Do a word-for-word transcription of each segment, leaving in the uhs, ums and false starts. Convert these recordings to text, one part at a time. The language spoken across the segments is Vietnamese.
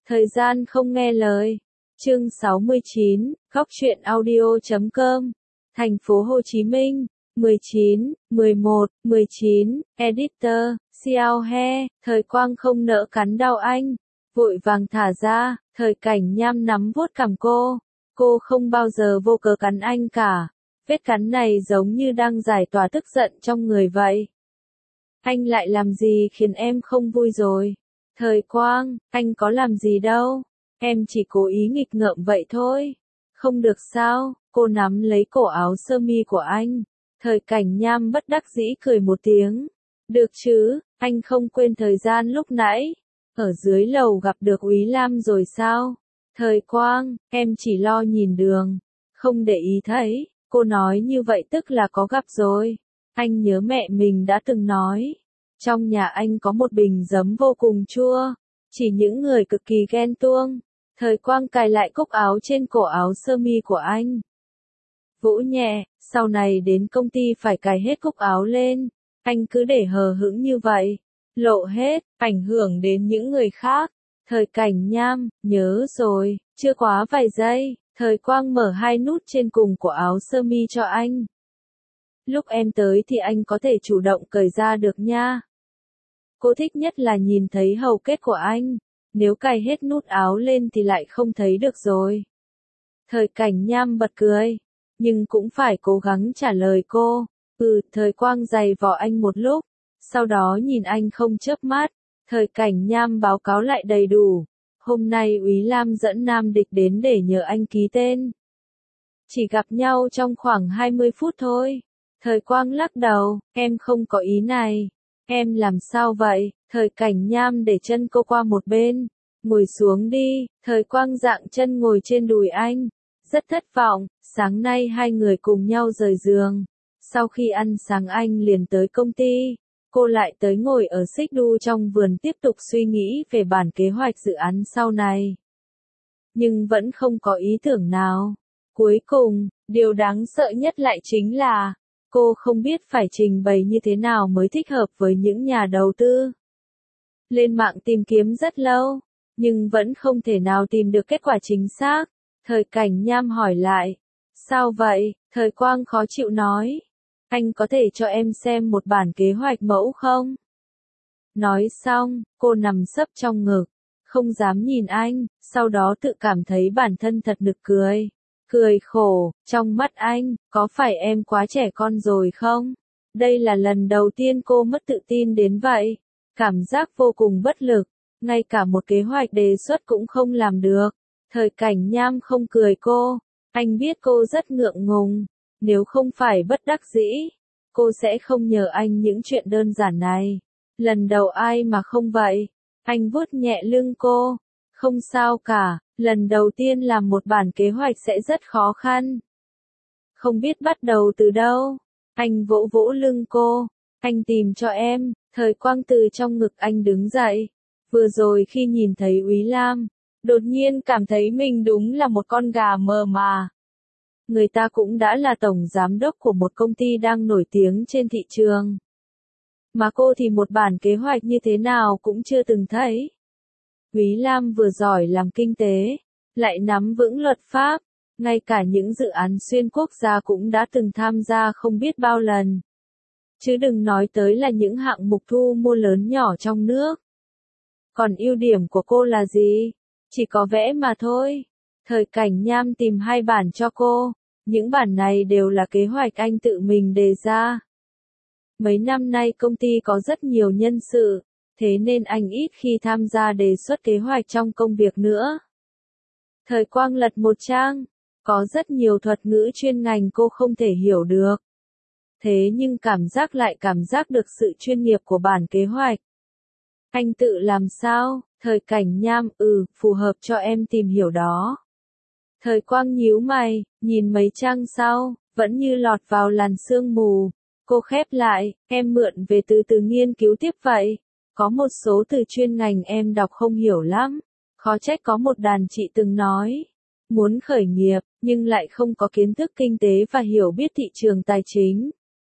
Thời gian không nghe lời. Chương sáu mươi chín, Góc truyện audio chấm com. Thành phố Hồ Chí Minh, mười chín, mười một, mười chín, Editor, Xiao He, Thời Quang không nỡ cắn đau anh, vội vàng thả ra, Thời Cảnh Nham nắm vuốt cằm cô. Cô không bao giờ vô cớ cắn anh cả. Vết cắn này giống như đang giải tỏa tức giận trong người vậy. Anh lại làm gì khiến em không vui rồi? Thời Quang, anh có làm gì đâu. Em chỉ cố ý nghịch ngợm vậy thôi. Không được sao? Cô nắm lấy cổ áo sơ mi của anh. Thời Cảnh Nham bất đắc dĩ cười một tiếng. Được chứ, anh không quên thời gian lúc nãy. Ở dưới lầu gặp được Úy Lam rồi sao? Thời Quang, em chỉ lo nhìn đường. Không để ý thấy. Cô nói như vậy tức là có gặp rồi. Anh nhớ mẹ mình đã từng nói. Trong nhà anh có một bình giấm vô cùng chua. Chỉ những người cực kỳ ghen tuông. Thời Quang cài lại cúc áo trên cổ áo sơ mi của anh. Vỗ nhẹ, sau này đến công ty phải cài hết cúc áo lên. Anh cứ để hờ hững như vậy. Lộ hết, ảnh hưởng đến những người khác. Thời Cảnh Nham, nhớ rồi, chưa quá vài giây. Thời Quang mở hai nút trên cùng của áo sơ mi cho anh. Lúc em tới thì anh có thể chủ động cởi ra được nha. Cô thích nhất là nhìn thấy hầu kết của anh. Nếu cài hết nút áo lên thì lại không thấy được rồi. Thời Cảnh Nham bật cười. Nhưng cũng phải cố gắng trả lời cô. Ừ, Thời Quang giày vò anh một lúc. Sau đó nhìn anh không chớp mắt. Thời Cảnh Nham báo cáo lại đầy đủ. Hôm nay Úy Lam dẫn Nam Địch đến để nhờ anh ký tên. Chỉ gặp nhau trong khoảng hai mươi phút thôi. Thời Quang lắc đầu, em không có ý này. Em làm sao vậy? Thời Cảnh Nham để chân cô qua một bên. Ngồi xuống đi. Thời Quang dạng chân ngồi trên đùi anh. Rất thất vọng, sáng nay hai người cùng nhau rời giường. Sau khi ăn sáng anh liền tới công ty. Cô lại tới ngồi ở xích đu trong vườn tiếp tục suy nghĩ về bản kế hoạch dự án sau này. Nhưng vẫn không có ý tưởng nào. Cuối cùng, điều đáng sợ nhất lại chính là, cô không biết phải trình bày như thế nào mới thích hợp với những nhà đầu tư. Lên mạng tìm kiếm rất lâu, nhưng vẫn không thể nào tìm được kết quả chính xác. Thời Cảnh Nham hỏi lại, sao vậy? Thời Quang khó chịu nói. Anh có thể cho em xem một bản kế hoạch mẫu không? Nói xong, cô nằm sấp trong ngực, không dám nhìn anh, sau đó tự cảm thấy bản thân thật nực cười. Cười khổ, trong mắt anh, có phải em quá trẻ con rồi không? Đây là lần đầu tiên cô mất tự tin đến vậy. Cảm giác vô cùng bất lực, ngay cả một kế hoạch đề xuất cũng không làm được. Thời Cảnh Nham không cười cô, anh biết cô rất ngượng ngùng. Nếu không phải bất đắc dĩ, cô sẽ không nhờ anh những chuyện đơn giản này. Lần đầu ai mà không vậy? Anh vuốt nhẹ lưng cô. Không sao cả, lần đầu tiên làm một bản kế hoạch sẽ rất khó khăn. Không biết bắt đầu từ đâu. Anh vỗ vỗ lưng cô. Anh tìm cho em. Thời Quang từ trong ngực anh đứng dậy. Vừa rồi khi nhìn thấy Úy Lam, đột nhiên cảm thấy mình đúng là một con gà mờ mà. Người ta cũng đã là tổng giám đốc của một công ty đang nổi tiếng trên thị trường. Mà cô thì một bản kế hoạch như thế nào cũng chưa từng thấy. Úy Lam vừa giỏi làm kinh tế, lại nắm vững luật pháp, ngay cả những dự án xuyên quốc gia cũng đã từng tham gia không biết bao lần. Chứ đừng nói tới là những hạng mục thu mua lớn nhỏ trong nước. Còn ưu điểm của cô là gì? Chỉ có vẽ mà thôi. Thời Cảnh Nham tìm hai bản cho cô. Những bản này đều là kế hoạch anh tự mình đề ra. Mấy năm nay công ty có rất nhiều nhân sự, thế nên anh ít khi tham gia đề xuất kế hoạch trong công việc nữa. Thời Quang lật một trang, có rất nhiều thuật ngữ chuyên ngành cô không thể hiểu được. Thế nhưng cảm giác lại cảm giác được sự chuyên nghiệp của bản kế hoạch. Anh tự làm sao? Thời Cảnh Nham, ừ, phù hợp cho em tìm hiểu đó. Thời Quang nhíu mày, nhìn mấy trang sau, vẫn như lọt vào làn sương mù. Cô khép lại, em mượn về từ từ nghiên cứu tiếp vậy. Có một số từ chuyên ngành em đọc không hiểu lắm. Khó trách có một đàn chị từng nói. Muốn khởi nghiệp, nhưng lại không có kiến thức kinh tế và hiểu biết thị trường tài chính.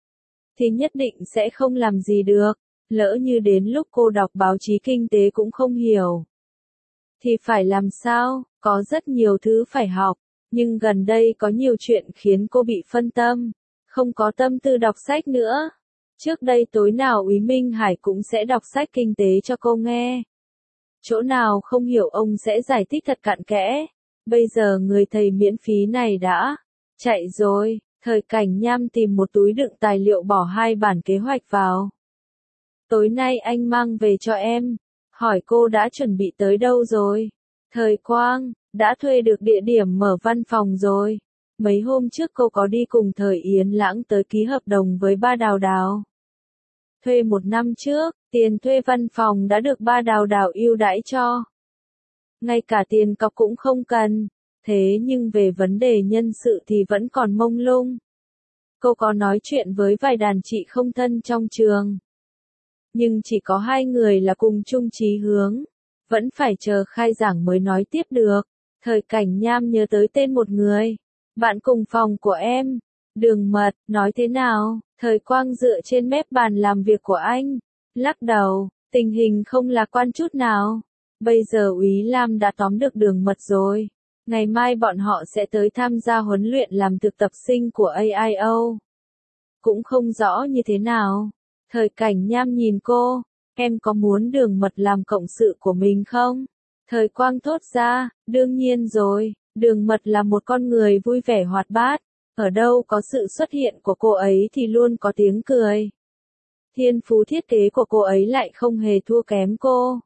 Thì nhất định sẽ không làm gì được. Lỡ như đến lúc cô đọc báo chí kinh tế cũng không hiểu. Thì phải làm sao, có rất nhiều thứ phải học, nhưng gần đây có nhiều chuyện khiến cô bị phân tâm, không có tâm tư đọc sách nữa. Trước đây tối nào Úy Minh Hải cũng sẽ đọc sách kinh tế cho cô nghe. Chỗ nào không hiểu ông sẽ giải thích thật cặn kẽ. Bây giờ người thầy miễn phí này đã chạy rồi. Thời Cảnh Nham tìm một túi đựng tài liệu bỏ hai bản kế hoạch vào. Tối nay anh mang về cho em. Hỏi cô đã chuẩn bị tới đâu rồi? Thời Quang, đã thuê được địa điểm mở văn phòng rồi. Mấy hôm trước cô có đi cùng Thời Yến Lãng tới ký hợp đồng với ba Đào Đào. Thuê một năm trước, tiền thuê văn phòng đã được ba Đào Đào ưu đãi cho. Ngay cả tiền cọc cũng không cần. Thế nhưng về vấn đề nhân sự thì vẫn còn mông lung. Cô có nói chuyện với vài đàn chị không thân trong trường. Nhưng chỉ có hai người là cùng chung chí hướng. Vẫn phải chờ khai giảng mới nói tiếp được. Thời Cảnh Nham nhớ tới tên một người. Bạn cùng phòng của em. Đường Mật, nói thế nào? Thời Quang dựa trên mép bàn làm việc của anh. Lắc đầu, tình hình không lạc quan chút nào. Bây giờ Úy Lam đã tóm được Đường Mật rồi. Ngày mai bọn họ sẽ tới tham gia huấn luyện làm thực tập sinh của a i o. Cũng không rõ như thế nào. Thời Cảnh Nham nhìn cô, em có muốn Đường Mật làm cộng sự của mình không? Thời Quang thốt ra, đương nhiên rồi, Đường Mật là một con người vui vẻ hoạt bát, ở đâu có sự xuất hiện của cô ấy thì luôn có tiếng cười. Thiên phú thiết kế của cô ấy lại không hề thua kém cô.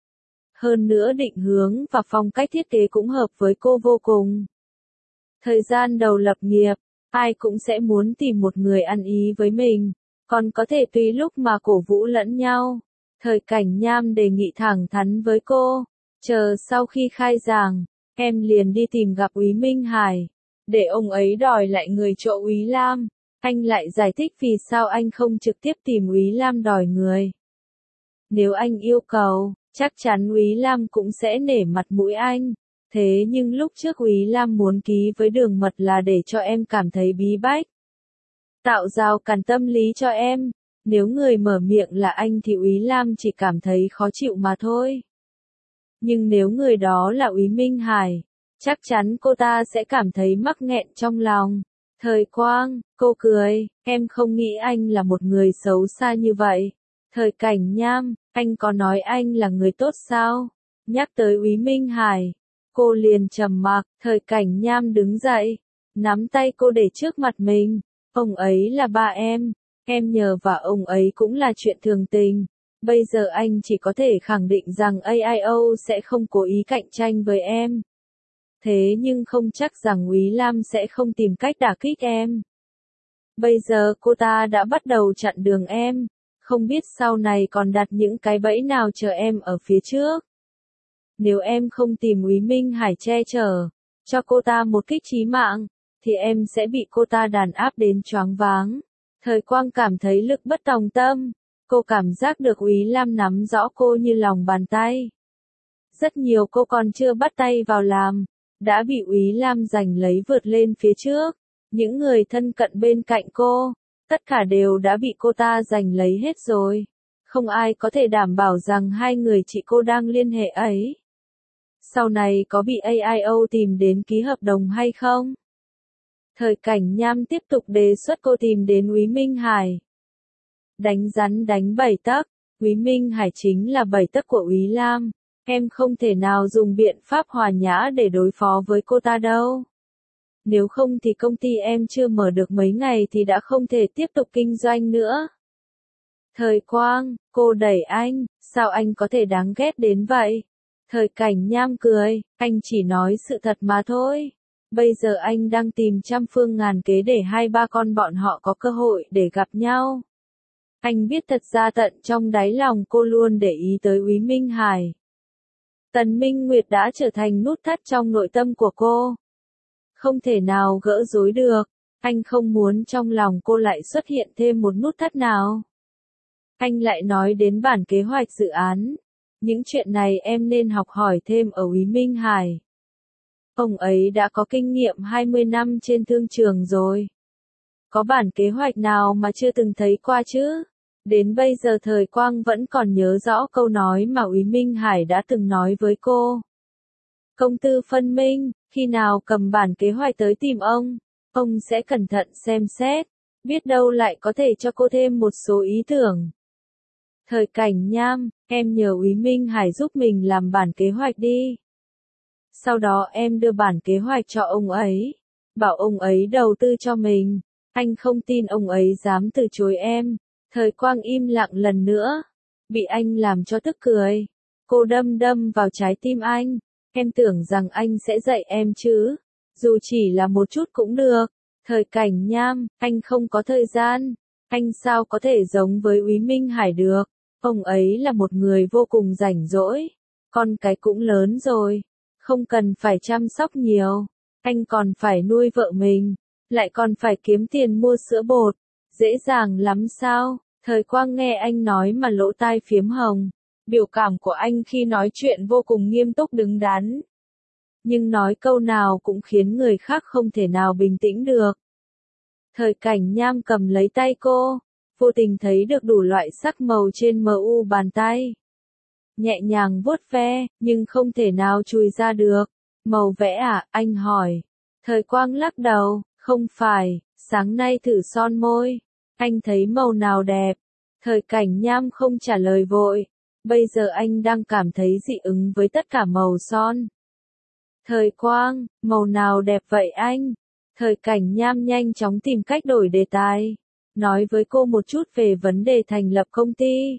Hơn nữa định hướng và phong cách thiết kế cũng hợp với cô vô cùng. Thời gian đầu lập nghiệp, ai cũng sẽ muốn tìm một người ăn ý với mình, còn có thể tùy lúc mà cổ vũ lẫn nhau. Thời Cảnh Nham đề nghị thẳng thắn với cô, chờ sau khi khai giảng, em liền đi tìm gặp Úy Minh Hải, để ông ấy đòi lại người chỗ Úy Lam. Anh lại giải thích vì sao anh không trực tiếp tìm Úy Lam đòi người. Nếu anh yêu cầu, chắc chắn Úy Lam cũng sẽ nể mặt mũi anh. Thế nhưng lúc trước Úy Lam muốn ký với Đường Mật là để cho em cảm thấy bí bách. Tạo rào cản tâm lý cho em. Nếu người mở miệng là anh thì Úy Lam chỉ cảm thấy khó chịu mà thôi. Nhưng nếu người đó là Úy Minh Hải, chắc chắn cô ta sẽ cảm thấy mắc nghẹn trong lòng. Thời Quang, cô cười, em không nghĩ anh là một người xấu xa như vậy. Thời Cảnh Nham, anh có nói anh là người tốt sao? Nhắc tới Úy Minh Hải, cô liền trầm mặc. Thời Cảnh Nham đứng dậy, nắm tay cô để trước mặt mình. Ông ấy là ba em, em nhờ và ông ấy cũng là chuyện thường tình. Bây giờ anh chỉ có thể khẳng định rằng a i o sẽ không cố ý cạnh tranh với em. Thế nhưng không chắc rằng Úy Lam sẽ không tìm cách đả kích em. Bây giờ cô ta đã bắt đầu chặn đường em, không biết sau này còn đặt những cái bẫy nào chờ em ở phía trước. Nếu em không tìm Úy Minh Hải che chở, cho cô ta một kích chí mạng, thì em sẽ bị cô ta đàn áp đến choáng váng. Thời Quang cảm thấy lực bất tòng tâm, cô cảm giác được Úy Lam nắm rõ cô như lòng bàn tay. Rất nhiều cô còn chưa bắt tay vào làm, đã bị Úy Lam giành lấy vượt lên phía trước. Những người thân cận bên cạnh cô, tất cả đều đã bị cô ta giành lấy hết rồi. Không ai có thể đảm bảo rằng hai người chị cô đang liên hệ ấy sau này có bị a i o tìm đến ký hợp đồng hay không? Thời Cảnh Nham tiếp tục đề xuất cô tìm đến Úy Minh Hải. Đánh rắn đánh bảy tấc, Úy Minh Hải chính là bảy tấc của Úy Lam. Em không thể nào dùng biện pháp hòa nhã để đối phó với cô ta đâu. Nếu không thì công ty em chưa mở được mấy ngày thì đã không thể tiếp tục kinh doanh nữa. Thời Quang, cô đẩy anh, sao anh có thể đáng ghét đến vậy? Thời Cảnh Nham cười, anh chỉ nói sự thật mà thôi. Bây giờ anh đang tìm trăm phương ngàn kế để hai ba con bọn họ có cơ hội để gặp nhau. Anh biết thật ra tận trong đáy lòng cô luôn để ý tới Úy Minh Hải. Tần Minh Nguyệt đã trở thành nút thắt trong nội tâm của cô. Không thể nào gỡ rối được, anh không muốn trong lòng cô lại xuất hiện thêm một nút thắt nào. Anh lại nói đến bản kế hoạch dự án. Những chuyện này em nên học hỏi thêm ở Úy Minh Hải. Ông ấy đã có kinh nghiệm hai mươi năm trên thương trường rồi. Có bản kế hoạch nào mà chưa từng thấy qua chứ? Đến bây giờ Thời Quang vẫn còn nhớ rõ câu nói mà Úy Minh Hải đã từng nói với cô. Công tư phân minh, khi nào cầm bản kế hoạch tới tìm ông, ông sẽ cẩn thận xem xét, biết đâu lại có thể cho cô thêm một số ý tưởng. Thời Cảnh Nham, em nhờ Úy Minh Hải giúp mình làm bản kế hoạch đi. Sau đó em đưa bản kế hoạch cho ông ấy, bảo ông ấy đầu tư cho mình, anh không tin ông ấy dám từ chối em. Thời Quang im lặng lần nữa, bị anh làm cho tức cười. Cô đâm đâm vào trái tim anh, em tưởng rằng anh sẽ dạy em chứ, dù chỉ là một chút cũng được. Thời Cảnh Nham, anh không có thời gian, anh sao có thể giống với Úy Minh Hải được, ông ấy là một người vô cùng rảnh rỗi, con cái cũng lớn rồi, không cần phải chăm sóc nhiều, anh còn phải nuôi vợ mình, lại còn phải kiếm tiền mua sữa bột, dễ dàng lắm sao? Thời Quang nghe anh nói mà lỗ tai phiếm hồng, biểu cảm của anh khi nói chuyện vô cùng nghiêm túc đứng đắn. Nhưng nói câu nào cũng khiến người khác không thể nào bình tĩnh được. Thời Cảnh Nham cầm lấy tay cô, vô tình thấy được đủ loại sắc màu trên mờ u bàn tay. Nhẹ nhàng vuốt ve, nhưng không thể nào chùi ra được. Màu vẽ à, anh hỏi. Thời Quang lắc đầu, không phải, sáng nay thử son môi. Anh thấy màu nào đẹp? Thời Cảnh Nham không trả lời vội. Bây giờ anh đang cảm thấy dị ứng với tất cả màu son. Thời Quang, màu nào đẹp vậy anh? Thời Cảnh Nham nhanh chóng tìm cách đổi đề tài. Nói với cô một chút về vấn đề thành lập công ty.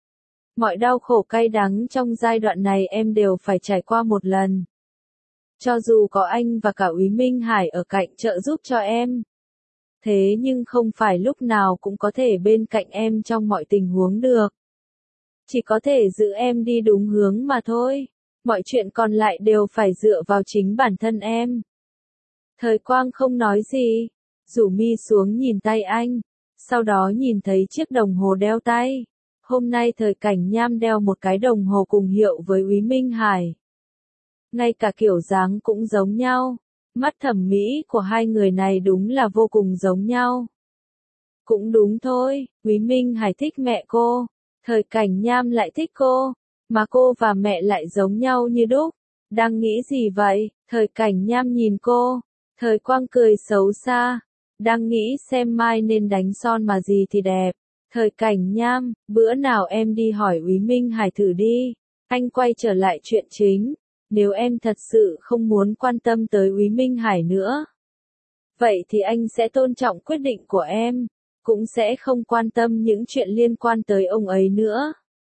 Mọi đau khổ cay đắng trong giai đoạn này em đều phải trải qua một lần. Cho dù có anh và cả Úy Minh Hải ở cạnh trợ giúp cho em. Thế nhưng không phải lúc nào cũng có thể bên cạnh em trong mọi tình huống được. Chỉ có thể giữ em đi đúng hướng mà thôi. Mọi chuyện còn lại đều phải dựa vào chính bản thân em. Thời Quang không nói gì, rủ mi xuống nhìn tay anh, sau đó nhìn thấy chiếc đồng hồ đeo tay. Hôm nay Thời Cảnh Nham đeo một cái đồng hồ cùng hiệu với Úy Minh Hải. Ngay cả kiểu dáng cũng giống nhau, mắt thẩm mỹ của hai người này đúng là vô cùng giống nhau. Cũng đúng thôi, Úy Minh Hải thích mẹ cô, Thời Cảnh Nham lại thích cô, mà cô và mẹ lại giống nhau như đúc. Đang nghĩ gì vậy? Thời Cảnh Nham nhìn cô, Thời Quang cười xấu xa, đang nghĩ xem mai nên đánh son mà gì thì đẹp. Thời Cảnh Nham, bữa nào em đi hỏi Úy Minh Hải thử đi. Anh quay trở lại chuyện chính. Nếu em thật sự không muốn quan tâm tới Úy Minh Hải nữa, vậy thì anh sẽ tôn trọng quyết định của em, cũng sẽ không quan tâm những chuyện liên quan tới ông ấy nữa.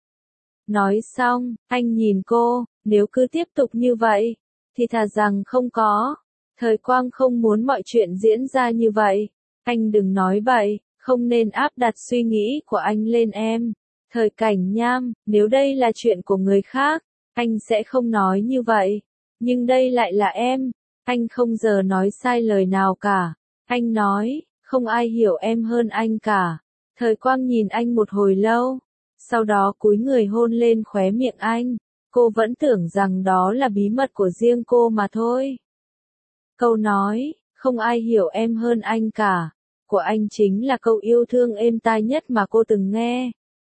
Nói xong, anh nhìn cô, nếu cứ tiếp tục như vậy, thì thà rằng không có. Thời Quang không muốn mọi chuyện diễn ra như vậy. Anh đừng nói vậy, không nên áp đặt suy nghĩ của anh lên em. Thời Cảnh Nham, nếu đây là chuyện của người khác, anh sẽ không nói như vậy. Nhưng đây lại là em, anh không giờ nói sai lời nào cả. Anh nói, không ai hiểu em hơn anh cả. Thời Quang nhìn anh một hồi lâu, sau đó cúi người hôn lên khóe miệng anh. Cô vẫn tưởng rằng đó là bí mật của riêng cô mà thôi. Câu nói, không ai hiểu em hơn anh cả, của anh chính là câu yêu thương êm tai nhất mà cô từng nghe.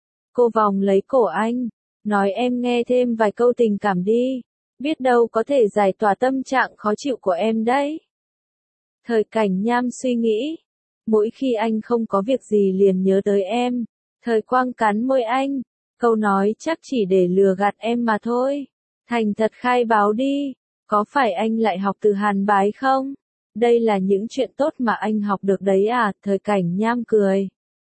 Cô vòng lấy cổ anh, nói em nghe thêm vài câu tình cảm đi, biết đâu có thể giải tỏa tâm trạng khó chịu của em đấy. Thời Cảnh Nham suy nghĩ, mỗi khi anh không có việc gì liền nhớ tới em. Thời Quang cắn môi anh, câu nói chắc chỉ để lừa gạt em mà thôi. Thành thật khai báo đi, có phải anh lại học từ Hàn Bái không? Đây là những chuyện tốt mà anh học được đấy à? Thời Cảnh Nham cười.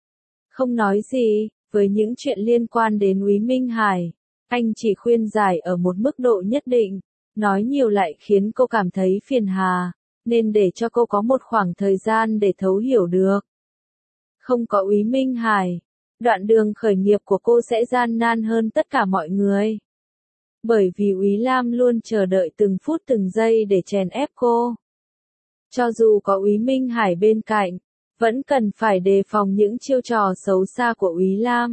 Không nói gì, với những chuyện liên quan đến Úy Minh Hải, anh chỉ khuyên giải ở một mức độ nhất định, nói nhiều lại khiến cô cảm thấy phiền hà, nên để cho cô có một khoảng thời gian để thấu hiểu được. Không có Úy Minh Hải, đoạn đường khởi nghiệp của cô sẽ gian nan hơn tất cả mọi người. Bởi vì Úy Lam luôn chờ đợi từng phút từng giây để chèn ép cô. Cho dù có Úy Minh Hải bên cạnh, vẫn cần phải đề phòng những chiêu trò xấu xa của Úy Lam.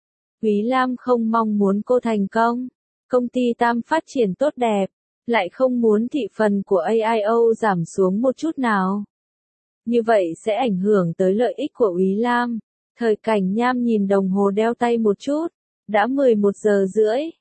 Úy Lam không mong muốn cô thành công, công ty Tam phát triển tốt đẹp, lại không muốn thị phần của a i o giảm xuống một chút nào. Như vậy sẽ ảnh hưởng tới lợi ích của Úy Lam. Thời Cảnh Nham nhìn đồng hồ đeo tay một chút, đã mười một giờ rưỡi.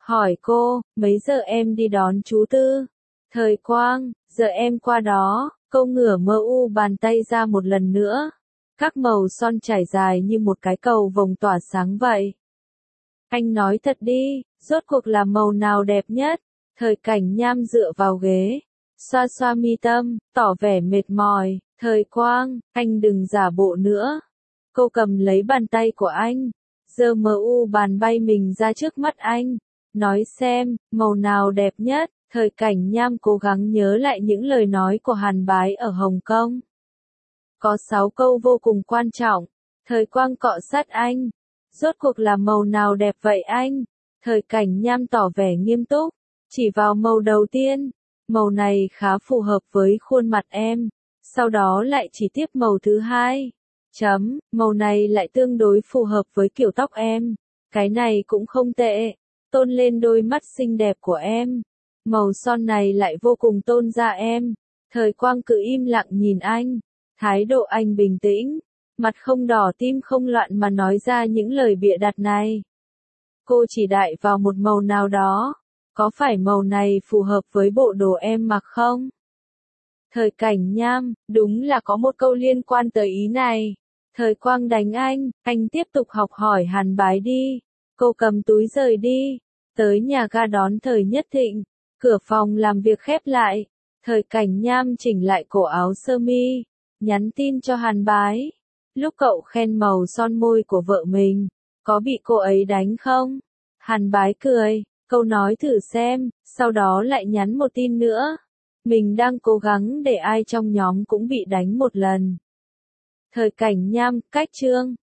Hỏi cô, mấy giờ em đi đón chú Tư? Thời Quang, giờ em qua đó. Câu ngửa mơ u bàn tay ra một lần nữa. Các màu son trải dài như một cái cầu vồng tỏa sáng vậy. Anh nói thật đi, rốt cuộc là màu nào đẹp nhất? Thời Cảnh Nham dựa vào ghế, xoa xoa mi tâm, tỏ vẻ mệt mỏi. Thời Quang, anh đừng giả bộ nữa. Cô cầm lấy bàn tay của anh, giơ mờ u bàn bay mình ra trước mắt anh. Nói xem, màu nào đẹp nhất? Thời Cảnh Nham cố gắng nhớ lại những lời nói của Hàn Bái ở Hồng Kông. Có sáu câu vô cùng quan trọng. Thời Quang cọ sát anh. Rốt cuộc là màu nào đẹp vậy anh? Thời Cảnh Nham tỏ vẻ nghiêm túc, chỉ vào màu đầu tiên. Màu này khá phù hợp với khuôn mặt em. Sau đó lại chỉ tiếp màu thứ hai. Chấm, màu này lại tương đối phù hợp với kiểu tóc em. Cái này cũng không tệ. Tôn lên đôi mắt xinh đẹp của em. Màu son này lại vô cùng tôn da em. Thời Quang cứ im lặng nhìn anh. Thái độ anh bình tĩnh. Mặt không đỏ tim không loạn mà nói ra những lời bịa đặt này. Cô chỉ đại vào một màu nào đó. Có phải màu này phù hợp với bộ đồ em mặc không? Thời Cảnh Nham, đúng là có một câu liên quan tới ý này. Thời Quang đánh anh, anh tiếp tục học hỏi Hàn Bái đi. Cô cầm túi rời đi. Tới nhà ga đón Thời Nhất Thịnh. Cửa phòng làm việc khép lại. Thời Cảnh Nham chỉnh lại cổ áo sơ mi. Nhắn tin cho Hàn Bái. Lúc cậu khen màu son môi của vợ mình, có bị cô ấy đánh không? Hàn Bái cười, câu nói thử xem, sau đó lại nhắn một tin nữa. Mình đang cố gắng để ai trong nhóm cũng bị đánh một lần. Thời Cảnh Nham, cách chương.